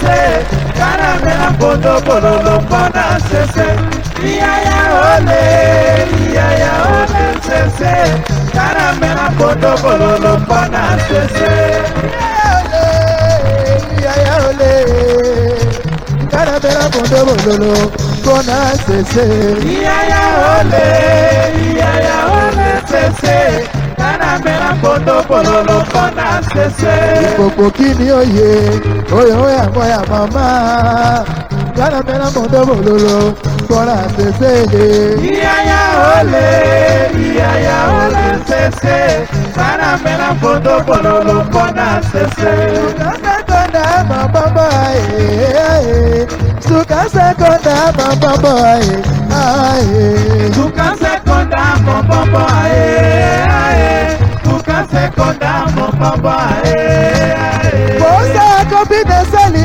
sese, karamela pondo bololo pona sese. Iyaya ole sese, karamela pondo bololo pona sese. Iyaya ole, karamela pondo bololo pona sese. Iyaya ole sese, karamela pondo bololo pona sese. Popo kini oye moya mama, karamela pondo bololo pona sese. Iyaya ole sese, karamela pondo bololo pona sese. Suka sekonda mama boy, Suka sekonda mama boy, Suka sekonda mama boy. Bosa kopine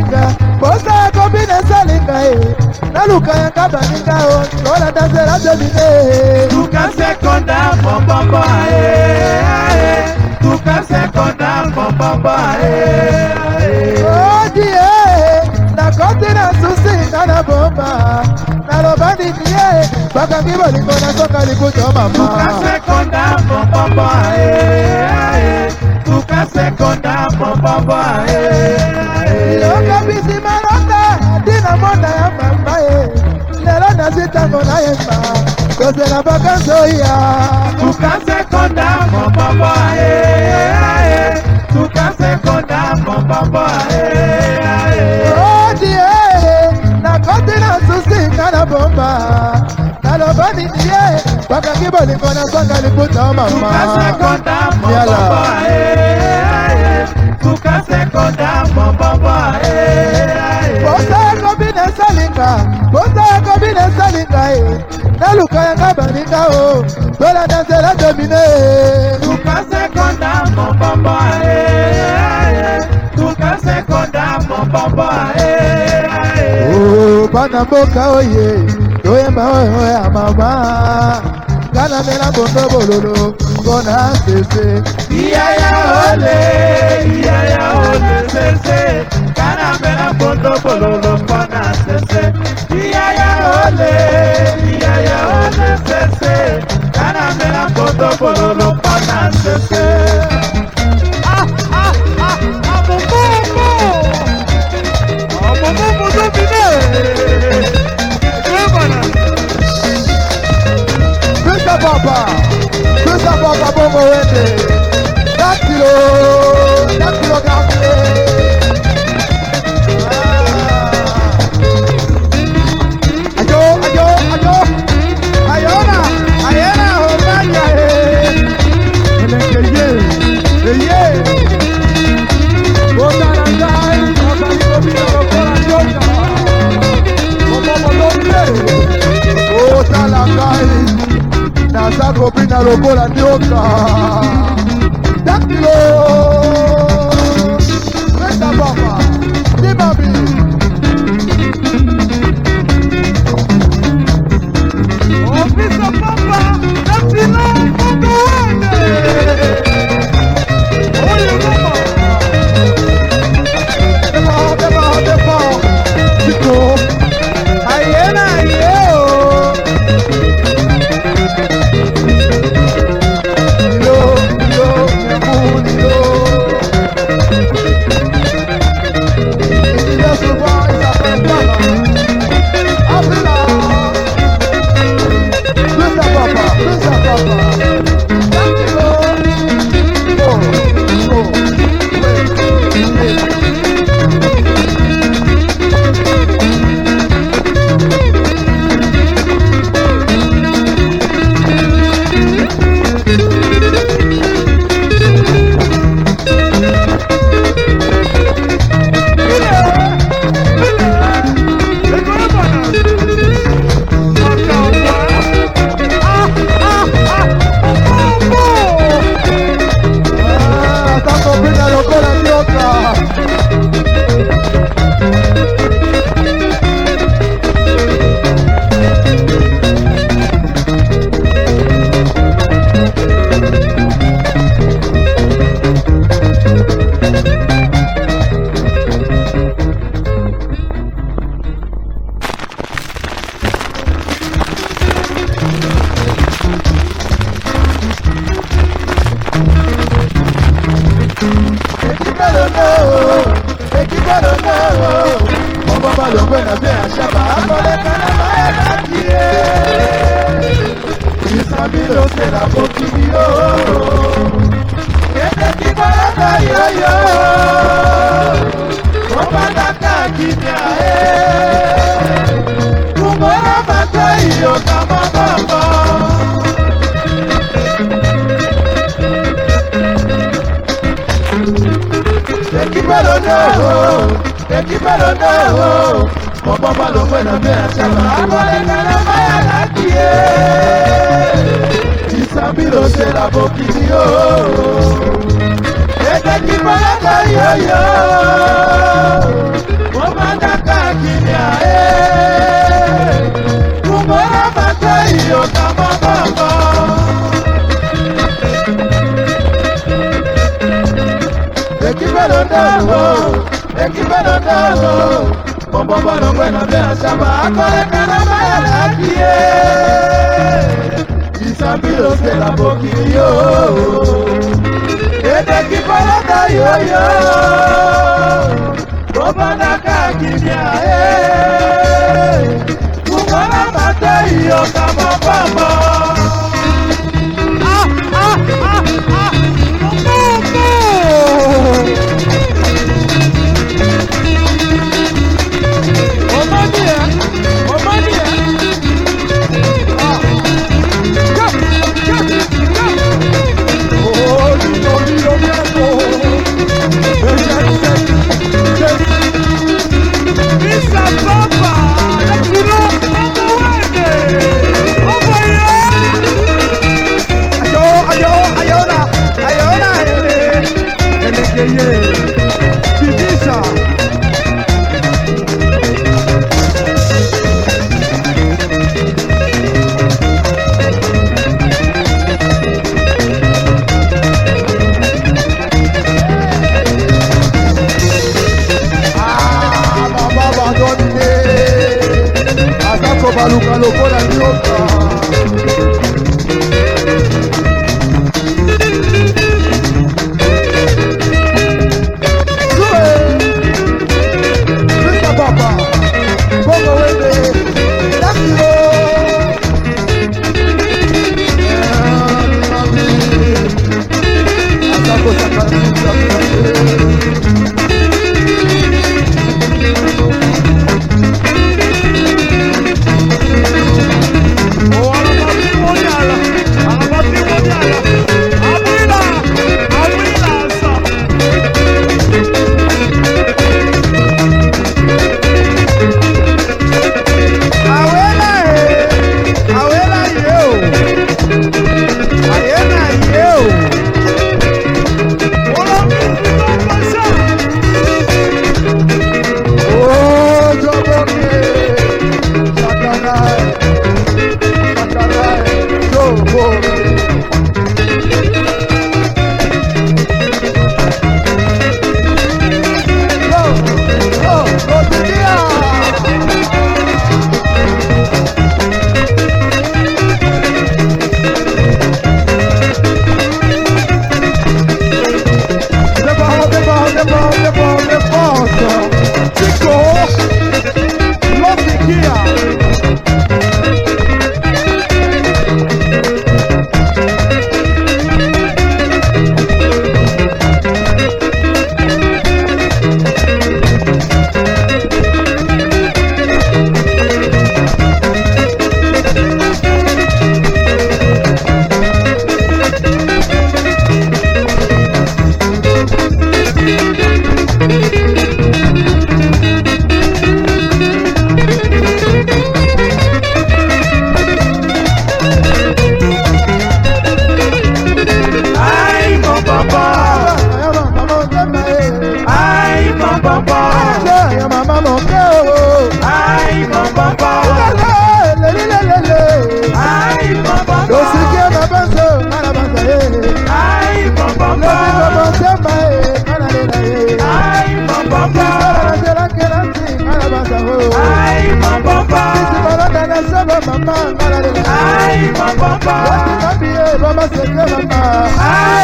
salinga, naluka ya kabaninga o, lola danzera domine. Suka sekonda mama boy, Suka sekonda mama boy. Oh die, na kote na susi na bomba, na robani die, baka kibolingo na soka likuto mama. Suka sekonda mama boy, Suka sekonda mama boy. Loka bisi marota, dina monda ya mama lelo na zitango na yemba, kose na bakanzo ya. Suka sekonda mama boy, Suka sekonda mama boy. Oh die, na kote na susi na bomba, na lobani die, baka kibolingo na soka likuto mama. Suka sekonda mama boy, Suka sekonda mama boy. Bosa kobine salinga, naluka ya kabaninga o, tola danzela domine. Suka sekonda mama boy, Suka sekonda mama boy. Oh, bana mboka oye, toyemba oyo ya mama, kana mela bondo bololo, kona sese. Iyaya ole sese, karamela pondo bololo pona sese. Iyaya ole sese, karamela pondo bololo pona sese. Pesa papa bongo wende, dakilo gafle. Ayona, homanya Elenge Bota rangai, kapali kopina lokola nyoka. Bota rangai, nasa kopina lokola nyoka. Dakilo. Ekibalonda Momo balongwe na be ashaba Akoleka na maya nakie Isabilo se la bokibio Ekibalonda yo Kopataka kimya Kumora matai yo kama baba Ekibalonda Momo balongwe na be ashaba Akoleka na maya nakie Isabilo se la bokibio Ekibalonda yo Komandaka kimya Kumora matai yo kama baba Ekibalonda Momo balongwe na be ashaba Akoleka na maya nakie Isabilo se la bokibio Ekibalonda yo Komandaka kimya Kumora matai yo kama baba Baluka lokola nyoka Sue Mr. Papa Bongo wende Lakiro Asako sakara Ay,